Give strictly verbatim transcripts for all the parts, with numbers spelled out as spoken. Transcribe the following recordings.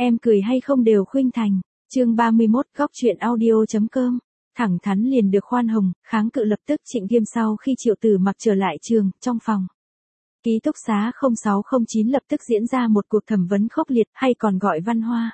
Em cười hay không đều khuynh thành. Chương ba mươi mốt góc truyện audio.com. Thẳng thắn liền được khoan hồng, kháng cự lập tức Trịnh Viêm sau khi Triệu Tử Mặc trở lại trường, trong phòng. Ký túc xá không sáu không chín lập tức diễn ra một cuộc thẩm vấn khốc liệt hay còn gọi văn hoa.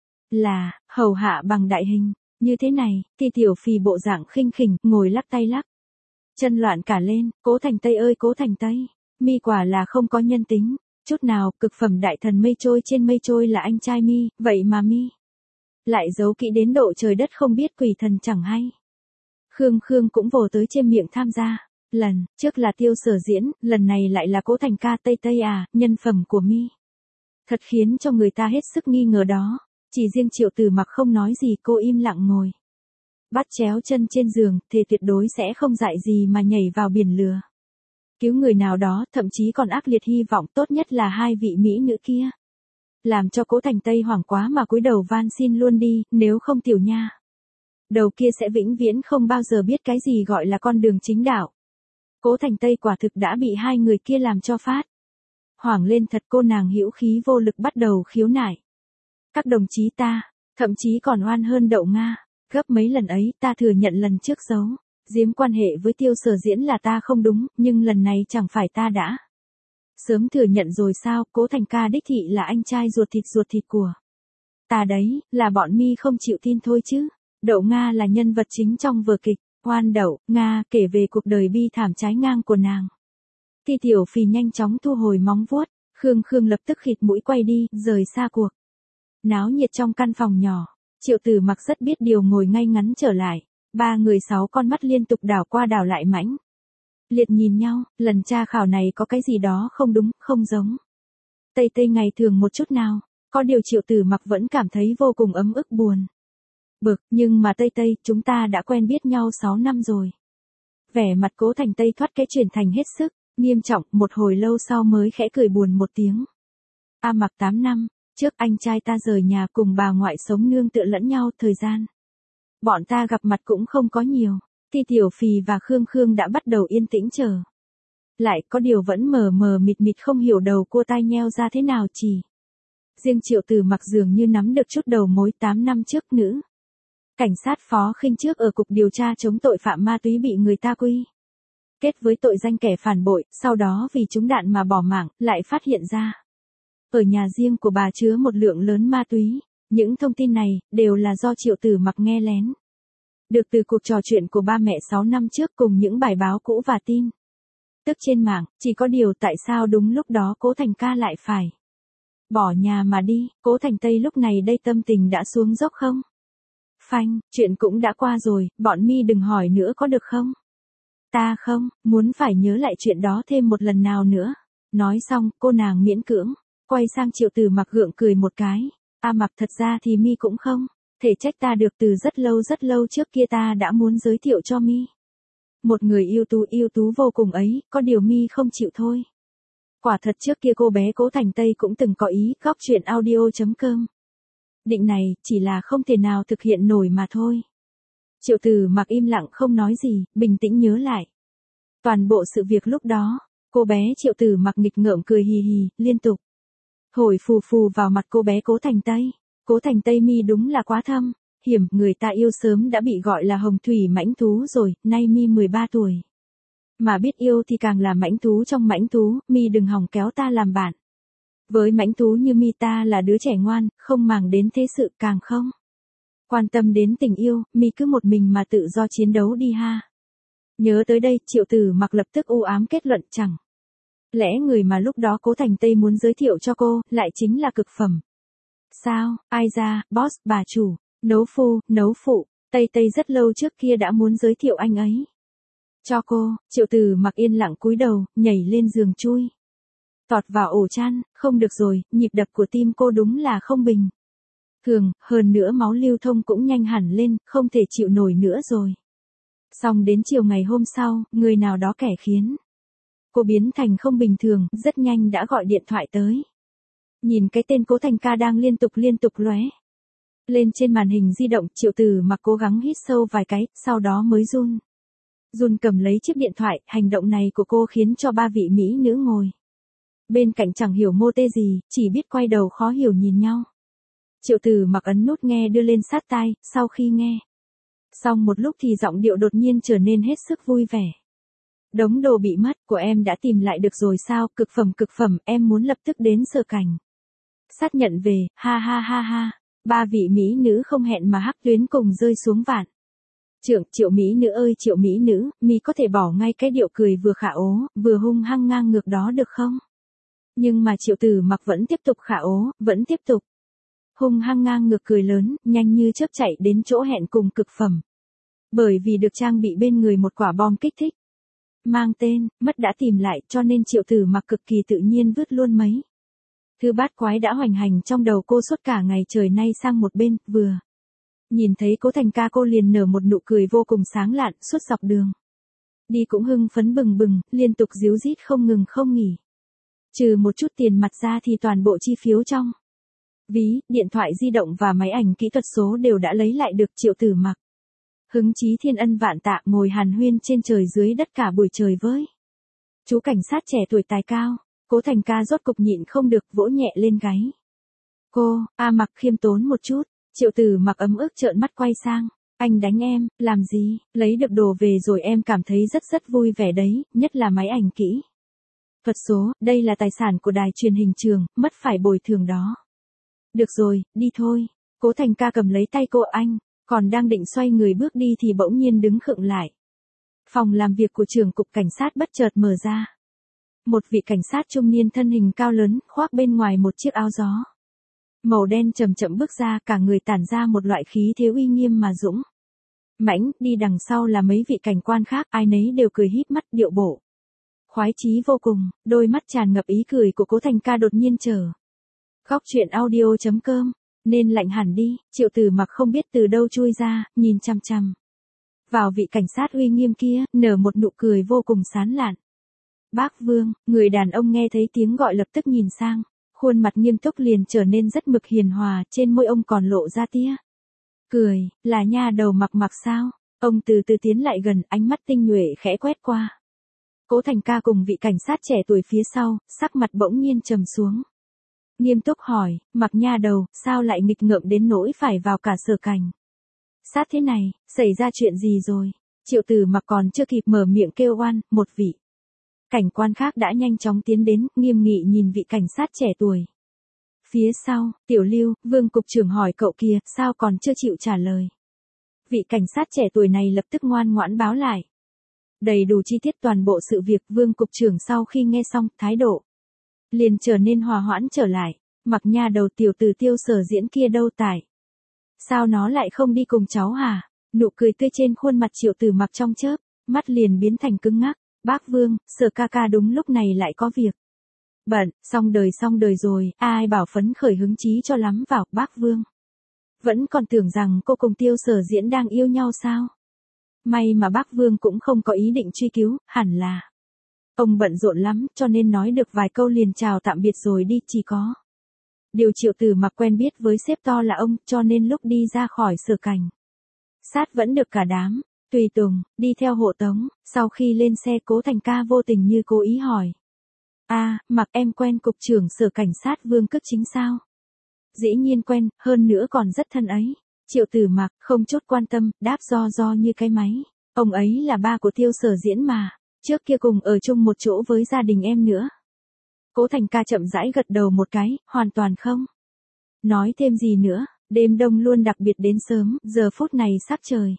Là, hầu hạ bằng đại hình, như thế này, thì tiểu phì bộ dạng khinh khỉnh, ngồi lắc tay lắc. Chân loạn cả lên, Cố Thành Tây ơi Cố Thành Tây, mi quả là không có nhân tính, chút nào, cực phẩm đại thần mây trôi trên mây trôi là anh trai mi, vậy mà mi lại giấu kỹ đến độ trời đất không biết quỷ thần chẳng hay. Khương Khương cũng vồ tới trên miệng tham gia, lần trước là Tiêu Sở diễn, lần này lại là Cố Thành ca Tây Tây à, nhân phẩm của mi. Thật khiến cho người ta hết sức nghi ngờ đó, chỉ riêng Triệu Tử Mặc không nói gì, cô im lặng ngồi. Bắt chéo chân trên giường, thề tuyệt đối sẽ không dại gì mà nhảy vào biển lửa. Cứu người nào đó, thậm chí còn ác liệt hy vọng tốt nhất là hai vị mỹ nữ kia. Làm cho Cố Thành Tây hoảng quá mà cúi đầu van xin luôn đi, nếu không tiểu nha. Đầu kia sẽ vĩnh viễn không bao giờ biết cái gì gọi là con đường chính đạo. Cố Thành Tây quả thực đã bị hai người kia làm cho phát. Hoảng lên thật, cô nàng hữu khí vô lực bắt đầu khiếu nại. Các đồng chí ta, thậm chí còn oan hơn Đậu Nga, gấp mấy lần ấy ta thừa nhận lần trước giấu giếm quan hệ với Tiêu Sở diễn là ta không đúng, nhưng lần này chẳng phải ta đã sớm thừa nhận rồi sao? Cố Thành ca đích thị là anh trai ruột thịt ruột thịt của ta đấy, là bọn mi không chịu tin thôi chứ. Đậu Nga là nhân vật chính trong vở kịch Oan Đậu Nga, kể về cuộc đời bi thảm trái ngang của nàng. Thì tiểu phì nhanh chóng thu hồi móng vuốt, Khương Khương lập tức khịt mũi quay đi, rời xa cuộc náo nhiệt trong căn phòng nhỏ. Triệu Tử Mặc rất biết điều ngồi ngay ngắn trở lại, ba người sáu con mắt liên tục đảo qua đảo lại mãnh liệt nhìn nhau, lần tra khảo này có cái gì đó không đúng, không giống Tây Tây ngày thường một chút nào. Có điều Triệu Tử Mặc vẫn cảm thấy vô cùng ấm ức buồn bực, nhưng mà Tây Tây, chúng ta đã quen biết nhau sáu năm rồi. Vẻ mặt Cố Thành Tây thoát cái chuyển thành hết sức nghiêm trọng, một hồi lâu sau mới khẽ cười buồn một tiếng. A Mặc tám năm trước anh trai ta rời nhà cùng bà ngoại sống nương tựa lẫn nhau, thời gian bọn ta gặp mặt cũng không có nhiều. Thì Tiểu Phì và Khương Khương đã bắt đầu yên tĩnh chờ lại, có điều vẫn mờ mờ mịt mịt không hiểu đầu cô tai nheo ra thế nào. Chỉ riêng Triệu Tử Mặc dường như nắm được chút đầu mối. Tám năm trước nữ cảnh sát phó khinh trước ở cục điều tra chống tội phạm ma túy bị người ta quy kết với tội danh kẻ phản bội, sau đó vì trúng đạn mà bỏ mạng, lại phát hiện ra ở nhà riêng của bà chứa một lượng lớn ma túy. Những thông tin này đều là do Triệu Tử Mặc nghe lén được từ cuộc trò chuyện của ba mẹ sáu năm trước cùng những bài báo cũ và tin tức trên mạng. Chỉ có điều tại sao đúng lúc đó Cố Thành ca lại phải bỏ nhà mà đi? Cố Thành Tây lúc này đây tâm tình đã xuống dốc không? Phanh, chuyện cũng đã qua rồi, bọn mi đừng hỏi nữa có được không? Ta không muốn phải nhớ lại chuyện đó thêm một lần nào nữa. Nói xong, cô nàng miễn cưỡng quay sang Triệu Tử Mặc gượng cười một cái. A Mặc, thật ra thì mi cũng không thể trách ta được, từ rất lâu rất lâu trước kia ta đã muốn giới thiệu cho mi một người ưu tú ưu tú vô cùng ấy, có điều mi không chịu thôi. Quả thật trước kia cô bé Cố Thành Tây cũng từng có ý. Góc truyện audio.com. Định này chỉ là không thể nào thực hiện nổi mà thôi. Triệu Tử Mặc im lặng không nói gì, bình tĩnh nhớ lại toàn bộ sự việc lúc đó. Cô bé Triệu Tử Mặc nghịch ngợm cười hì hì, liên tục thổi phù phù vào mặt cô bé Cố Thành Tây. Cố Thành Tây mi đúng là quá thâm hiểm, người ta yêu sớm đã bị gọi là hồng thủy mãnh thú rồi, nay mi mười ba tuổi mà biết yêu thì càng là mãnh thú trong mãnh thú. Mi đừng hòng kéo ta làm bạn với mãnh thú như mi, ta là đứa trẻ ngoan, không màng đến thế sự, càng không quan tâm đến tình yêu. Mi cứ một mình mà tự do chiến đấu đi ha. Nhớ tới đây, Triệu Tử Mặc lập tức u ám kết luận, chẳng lẽ người mà lúc đó Cố Thành Tây muốn giới thiệu cho cô lại chính là cực phẩm sao? Ai ra, boss, bà chủ, nấu phu, nấu phụ, Tây Tây rất lâu trước kia đã muốn giới thiệu anh ấy cho cô. Triệu Tử Mặc yên lặng cúi đầu, nhảy lên giường chui tọt vào ổ chăn. Không được rồi, nhịp đập của tim cô đúng là không bình thường, hơn nữa máu lưu thông cũng nhanh hẳn lên, không thể chịu nổi nữa rồi. Xong đến chiều ngày hôm sau, người nào đó kẻ khiến cô biến thành không bình thường, rất nhanh đã gọi điện thoại tới. Nhìn cái tên Cố Thành ca đang liên tục liên tục lóe lên trên màn hình di động, Triệu Tử Mặc cố gắng hít sâu vài cái, sau đó mới run run cầm lấy chiếc điện thoại. Hành động này của cô khiến cho ba vị mỹ nữ ngồi bên cạnh chẳng hiểu mô tê gì, chỉ biết quay đầu khó hiểu nhìn nhau. Triệu Tử Mặc ấn nút nghe đưa lên sát tai, sau khi nghe xong một lúc thì giọng điệu đột nhiên trở nên hết sức vui vẻ. Đống đồ bị mất của em đã tìm lại được rồi sao, cực phẩm cực phẩm, em muốn lập tức đến Sở Cảnh sát nhận về, ha ha ha ha. Ba vị mỹ nữ không hẹn mà hắc tuyến cùng rơi xuống vạn trượng. Triệu mỹ nữ ơi Triệu mỹ nữ, mi có thể bỏ ngay cái điệu cười vừa khả ố, vừa hung hăng ngang ngược đó được không? Nhưng mà Triệu Tử Mặc vẫn tiếp tục khả ố, vẫn tiếp tục hung hăng ngang ngược cười lớn, nhanh như chớp chạy đến chỗ hẹn cùng cực phẩm. Bởi vì được trang bị bên người một quả bom kích thích mang tên mất đã tìm lại, cho nên Triệu Tử Mặc cực kỳ tự nhiên vứt luôn mấy thứ bát quái đã hoành hành trong đầu cô suốt cả ngày trời nay sang một bên, vừa nhìn thấy Cố Thành Ca cô liền nở một nụ cười vô cùng sáng lạn. Suốt dọc đường đi cũng hưng phấn bừng bừng, liên tục díu dít không ngừng không nghỉ. Trừ một chút tiền mặt ra thì toàn bộ chi phiếu trong ví, điện thoại di động và máy ảnh kỹ thuật số đều đã lấy lại được. Triệu Tử Mặc hứng chí thiên ân vạn tạ ngồi hàn huyên trên trời dưới đất cả buổi trời với chú cảnh sát trẻ tuổi tài cao. Cố Thành Ca rốt cục nhịn không được vỗ nhẹ lên gáy cô, a Mặc khiêm tốn một chút. Triệu Tử Mặc ấm ức trợn mắt quay sang, anh đánh em, làm gì, lấy được đồ về rồi em cảm thấy rất rất vui vẻ đấy, nhất là máy ảnh kỹ thuật số, đây là tài sản của đài truyền hình trường, mất phải bồi thường đó. Được rồi, đi thôi. Cố Thành Ca cầm lấy tay cô anh, còn đang định xoay người bước đi thì bỗng nhiên đứng khựng lại. Phòng làm việc của trưởng cục cảnh sát bất chợt mở ra. Một vị cảnh sát trung niên thân hình cao lớn, khoác bên ngoài một chiếc áo gió màu đen chậm chậm bước ra, cả người tản ra một loại khí thế uy nghiêm mà dũng mãnh. Đi đằng sau là mấy vị cảnh quan khác, ai nấy đều cười híp mắt, điệu bộ khoái chí vô cùng. Đôi mắt tràn ngập ý cười của Cố Thành Ca đột nhiên trở góc truyện audio chấm com nên lạnh hẳn đi. Triệu Tử Mặc không biết từ đâu chui ra, nhìn chằm chằm vào vị cảnh sát uy nghiêm kia, nở một nụ cười vô cùng sán lạn. Bác Vương, người đàn ông nghe thấy tiếng gọi lập tức nhìn sang, khuôn mặt nghiêm túc liền trở nên rất mực hiền hòa, trên môi ông còn lộ ra tia cười. Là nha đầu Mặc Mặc sao? Ông từ từ tiến lại gần, ánh mắt tinh nhuệ khẽ quét qua Cố Thành Ca cùng vị cảnh sát trẻ tuổi phía sau, sắc mặt bỗng nhiên trầm xuống. Nghiêm túc hỏi, Mặc nha đầu, sao lại nghịch ngợm đến nỗi phải vào cả Sở Cảnh sát thế này, xảy ra chuyện gì rồi? Triệu Tử Mặc còn chưa kịp mở miệng kêu oan, một vị cảnh quan khác đã nhanh chóng tiến đến, nghiêm nghị nhìn vị cảnh sát trẻ tuổi phía sau. Tiểu Lưu, Vương cục trưởng hỏi cậu kìa, sao còn chưa chịu trả lời? Vị cảnh sát trẻ tuổi này lập tức ngoan ngoãn báo lại đầy đủ chi tiết toàn bộ sự việc. Vương cục trưởng sau khi nghe xong, thái độ liền trở nên hòa hoãn trở lại. Mặc nha đầu, tiểu tử Tiêu Sở Diễn kia đâu tại sao nó lại không đi cùng cháu hả? Nụ cười tươi trên khuôn mặt Triệu Tử Mặc trong chớp mắt liền biến thành cứng ngắc. Bác Vương, Sở ca ca đúng lúc này lại có việc bận, xong đời xong đời rồi, ai bảo phấn khởi hứng chí cho lắm vào. Bác Vương vẫn còn tưởng rằng cô cùng Tiêu Sở Diễn đang yêu nhau sao? May mà bác Vương cũng không có ý định truy cứu, hẳn là ông bận rộn lắm, cho nên nói được vài câu liền chào tạm biệt rồi đi. Chỉ có điều Triệu Tử Mặc quen biết với sếp to là ông, cho nên lúc đi ra khỏi Sở Cảnh sát vẫn được cả đám tùy tùng đi theo hộ tống. Sau khi lên xe, Cố Thành Ca vô tình như cố ý hỏi, a à, Mặc em quen cục trưởng Sở Cảnh sát Vương Cức Chính sao? Dĩ nhiên quen, hơn nữa còn rất thân ấy. Triệu Tử Mặc không chút quan tâm, đáp do do như cái máy. Ông ấy là ba của Tiêu Sở Diễn mà, trước kia cùng ở chung một chỗ với gia đình em nữa. Cố Thành Ca chậm rãi gật đầu một cái, hoàn toàn không nói thêm gì nữa. Đêm đông luôn đặc biệt đến sớm, giờ phút này sắc trời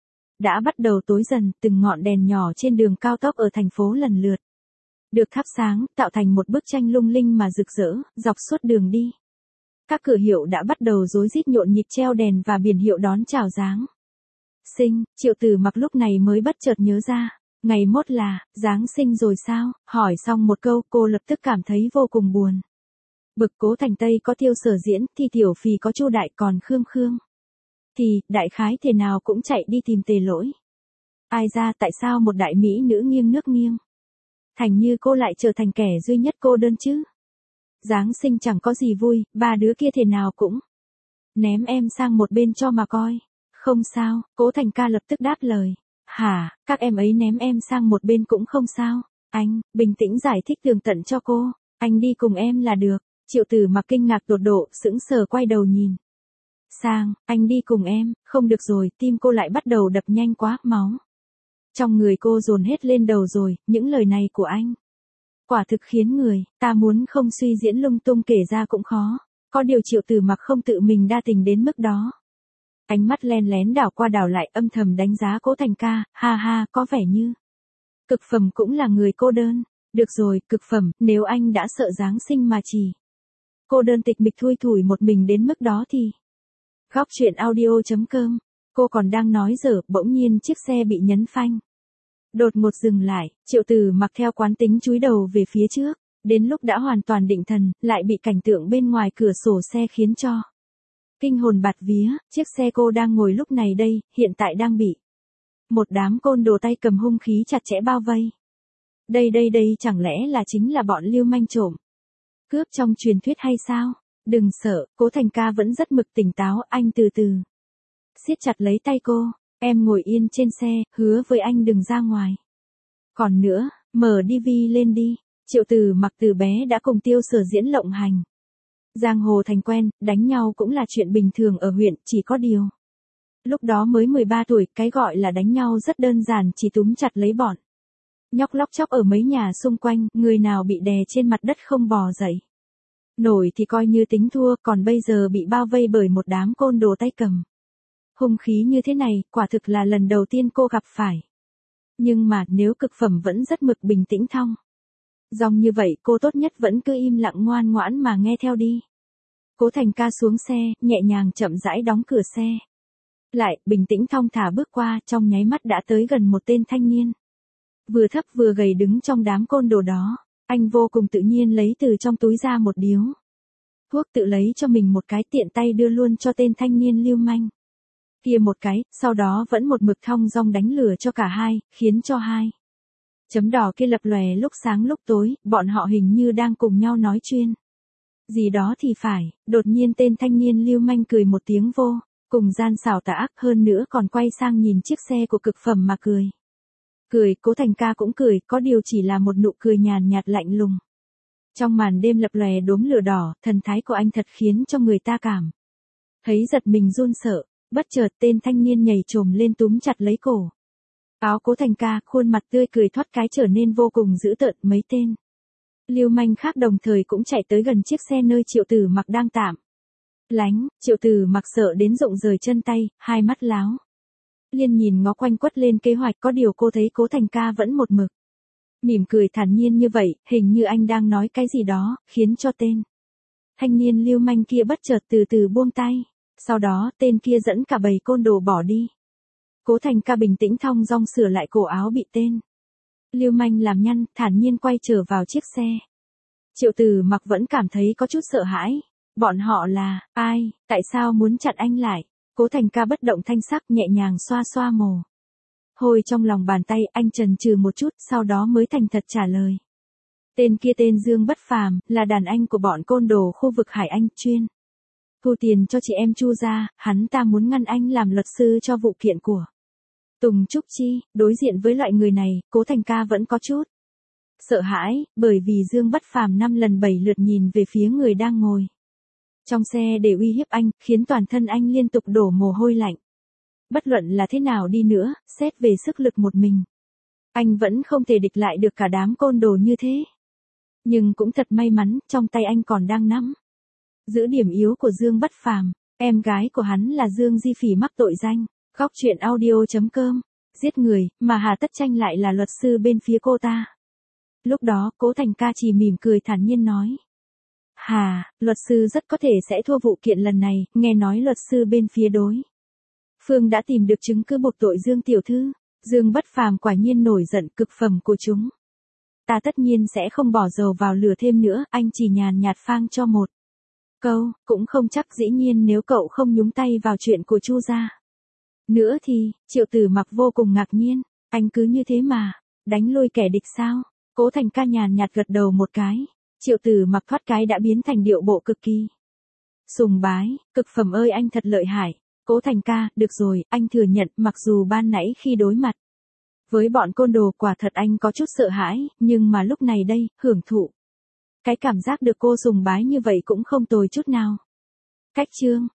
đã bắt đầu tối dần, từng ngọn đèn nhỏ trên đường cao tốc ở thành phố lần lượt được thắp sáng, tạo thành một bức tranh lung linh mà rực rỡ, dọc suốt đường đi. Các cửa hiệu đã bắt đầu rối rít nhộn nhịp treo đèn và biển hiệu đón chào Giáng sinh. Triệu Tử Mặc lúc này mới bất chợt nhớ ra, ngày mốt là Giáng sinh rồi sao? Hỏi xong một câu, cô lập tức cảm thấy vô cùng buồn bực. Cố Thành Tây có Tiêu Sở Diễn, thì Tiểu Phì có Chu Đại, còn Khương Khương thì đại khái thế nào cũng chạy đi tìm Tề Lỗi. Ai ra tại sao một đại mỹ nữ nghiêng nước nghiêng thành như cô lại trở thành kẻ duy nhất cô đơn chứ? Giáng sinh chẳng có gì vui, ba đứa kia thế nào cũng ném em sang một bên cho mà coi. Không sao, Cố Thành Ca lập tức đáp lời. Hả, các em ấy ném em sang một bên cũng không sao. Anh, bình tĩnh giải thích tường tận cho cô. Anh đi cùng em là được. Triệu Tử Mặc kinh ngạc tột độ, sững sờ quay đầu nhìn Sang, anh đi cùng em, không được rồi, tim cô lại bắt đầu đập nhanh quá, máu. Trong người cô dồn hết lên đầu rồi, những lời này của anh. Quả thực khiến người, ta muốn không suy diễn lung tung kể ra cũng khó. Có điều Triệu Tử Mặc không tự mình đa tình đến mức đó. Ánh mắt len lén đảo qua đảo lại âm thầm đánh giá Cố Thành ca, ha ha, có vẻ như. Cực phẩm cũng là người cô đơn. Được rồi, cực phẩm, nếu anh đã sợ Giáng sinh mà chỉ. Cô đơn tịch mịch thui thủi một mình đến mức đó thì. Góc truyện audio chấm com, cô còn đang nói dở, bỗng nhiên chiếc xe bị nhấn phanh. Đột ngột dừng lại, Triệu Tử Mặc theo quán tính chúi đầu về phía trước, đến lúc đã hoàn toàn định thần, lại bị cảnh tượng bên ngoài cửa sổ xe khiến cho. Kinh hồn bạt vía, chiếc xe cô đang ngồi lúc này đây, hiện tại đang bị. Một đám côn đồ tay cầm hung khí chặt chẽ bao vây. Đây đây đây chẳng lẽ là chính là bọn lưu manh trộm. Cướp trong truyền thuyết hay sao? Đừng sợ, Cố Thành ca vẫn rất mực tỉnh táo, anh từ từ. Siết chặt lấy tay cô, em ngồi yên trên xe, hứa với anh đừng ra ngoài. Còn nữa, mở ti vi lên đi, Triệu Tử Mặc từ bé đã cùng Tiêu Sở diễn lộng hành. Giang hồ thành quen, đánh nhau cũng là chuyện bình thường ở huyện, chỉ có điều. Lúc đó mới mười ba tuổi, cái gọi là đánh nhau rất đơn giản, chỉ túm chặt lấy bọn. Nhóc lóc chóc ở mấy nhà xung quanh, người nào bị đè trên mặt đất không bò dậy. Nổi thì coi như tính thua, còn bây giờ bị bao vây bởi một đám côn đồ tay cầm. Hung khí như thế này, quả thực là lần đầu tiên cô gặp phải. Nhưng mà nếu cực phẩm vẫn rất mực bình tĩnh thong. Dòng như vậy cô tốt nhất vẫn cứ im lặng ngoan ngoãn mà nghe theo đi. Cố Thành ca xuống xe, nhẹ nhàng chậm rãi đóng cửa xe. Lại, bình tĩnh thong thả bước qua, trong nháy mắt đã tới gần một tên thanh niên. Vừa thấp vừa gầy đứng trong đám côn đồ đó, anh vô cùng tự nhiên lấy từ trong túi ra một điếu. Thuốc tự lấy cho mình một cái tiện tay đưa luôn cho tên thanh niên lưu manh. Kia một cái, sau đó vẫn một mực thong dong đánh lửa cho cả hai, khiến cho hai. Chấm đỏ kia lập lòe lúc sáng lúc tối, bọn họ hình như đang cùng nhau nói chuyên. Gì đó thì phải, đột nhiên tên thanh niên lưu manh cười một tiếng vô, cùng gian xảo tà ác hơn nữa còn quay sang nhìn chiếc xe của cực phẩm mà cười. Cười, Cố Thành ca cũng cười, có điều chỉ là một nụ cười nhàn nhạt lạnh lùng. Trong màn đêm lập lòe đốm lửa đỏ, thần thái của anh thật khiến cho người ta cảm. Thấy giật mình run sợ, bất chợt tên thanh niên nhảy trồm lên túm chặt lấy cổ. Áo Cố Thành ca, khuôn mặt tươi cười thoát cái trở nên vô cùng dữ tợn, mấy tên. Lưu manh khác đồng thời cũng chạy tới gần chiếc xe nơi Triệu Tử Mặc đang tạm. Lánh, Triệu Tử Mặc sợ đến rụng rời chân tay, hai mắt láo. Liên nhìn ngó quanh quất lên kế hoạch, có điều cô thấy Cố Thành ca vẫn một mực. Mỉm cười thản nhiên như vậy, hình như anh đang nói cái gì đó, khiến cho tên. Thanh niên lưu manh kia bất chợt từ từ buông tay. Sau đó, tên kia dẫn cả bầy côn đồ bỏ đi. Cố Thành ca bình tĩnh thong dong sửa lại cổ áo bị tên. Lưu manh làm nhăn, thản nhiên quay trở vào chiếc xe. Triệu Tử Mặc vẫn cảm thấy có chút sợ hãi. Bọn họ là, ai, tại sao muốn chặn anh lại? Cố Thành ca bất động thanh sắc nhẹ nhàng xoa xoa mồ hôi trong lòng bàn tay, anh chần chừ một chút, sau đó mới thành thật trả lời. Tên kia tên Dương Bất Phàm, là đàn anh của bọn côn đồ khu vực Hải Anh, chuyên thu tiền cho chị em Chu gia, hắn ta muốn ngăn anh làm luật sư cho vụ kiện của Tùng Trúc Chi. Đối diện với loại người này, Cố Thành ca vẫn có chút sợ hãi, bởi vì Dương Bất Phàm năm lần bảy lượt nhìn về phía người đang ngồi trong xe để uy hiếp anh, khiến toàn thân anh liên tục đổ mồ hôi lạnh. Bất luận là thế nào đi nữa, xét về sức lực một mình, anh vẫn không thể địch lại được cả đám côn đồ như thế. Nhưng cũng thật may mắn, trong tay anh còn đang nắm giữ điểm yếu của Dương Bất Phàm, em gái của hắn là Dương Di Phỉ mắc tội danh. Góc truyện audio chấm com, giết người, mà Hà Tất Tranh lại là luật sư bên phía cô ta. Lúc đó, Cố Thành ca chỉ mỉm cười thản nhiên nói. Hà, luật sư rất có thể sẽ thua vụ kiện lần này, nghe nói luật sư bên phía đối phương đã tìm được chứng cứ buộc tội Dương tiểu thư. Dương Bất Phàm quả nhiên nổi giận, cực phẩm của chúng ta tất nhiên sẽ không bỏ dầu vào lửa thêm nữa, anh chỉ nhàn nhạt phang cho một câu, cũng không chắc, dĩ nhiên nếu cậu không nhúng tay vào chuyện của Chu gia nữa thì. Triệu Tử Mặc vô cùng ngạc nhiên, anh cứ như thế mà đánh lui kẻ địch sao? Cố Thành ca nhàn nhạt gật đầu một cái. Triệu Tử Mặc thoát cái đã biến thành điệu bộ cực kỳ sùng bái. Cực phẩm ơi, anh thật lợi hại. Cố Thành ca, được rồi, anh thừa nhận, mặc dù ban nãy khi đối mặt với bọn côn đồ quả thật anh có chút sợ hãi, nhưng mà lúc này đây, hưởng thụ cái cảm giác được cô sùng bái như vậy cũng không tồi chút nào. Cách chương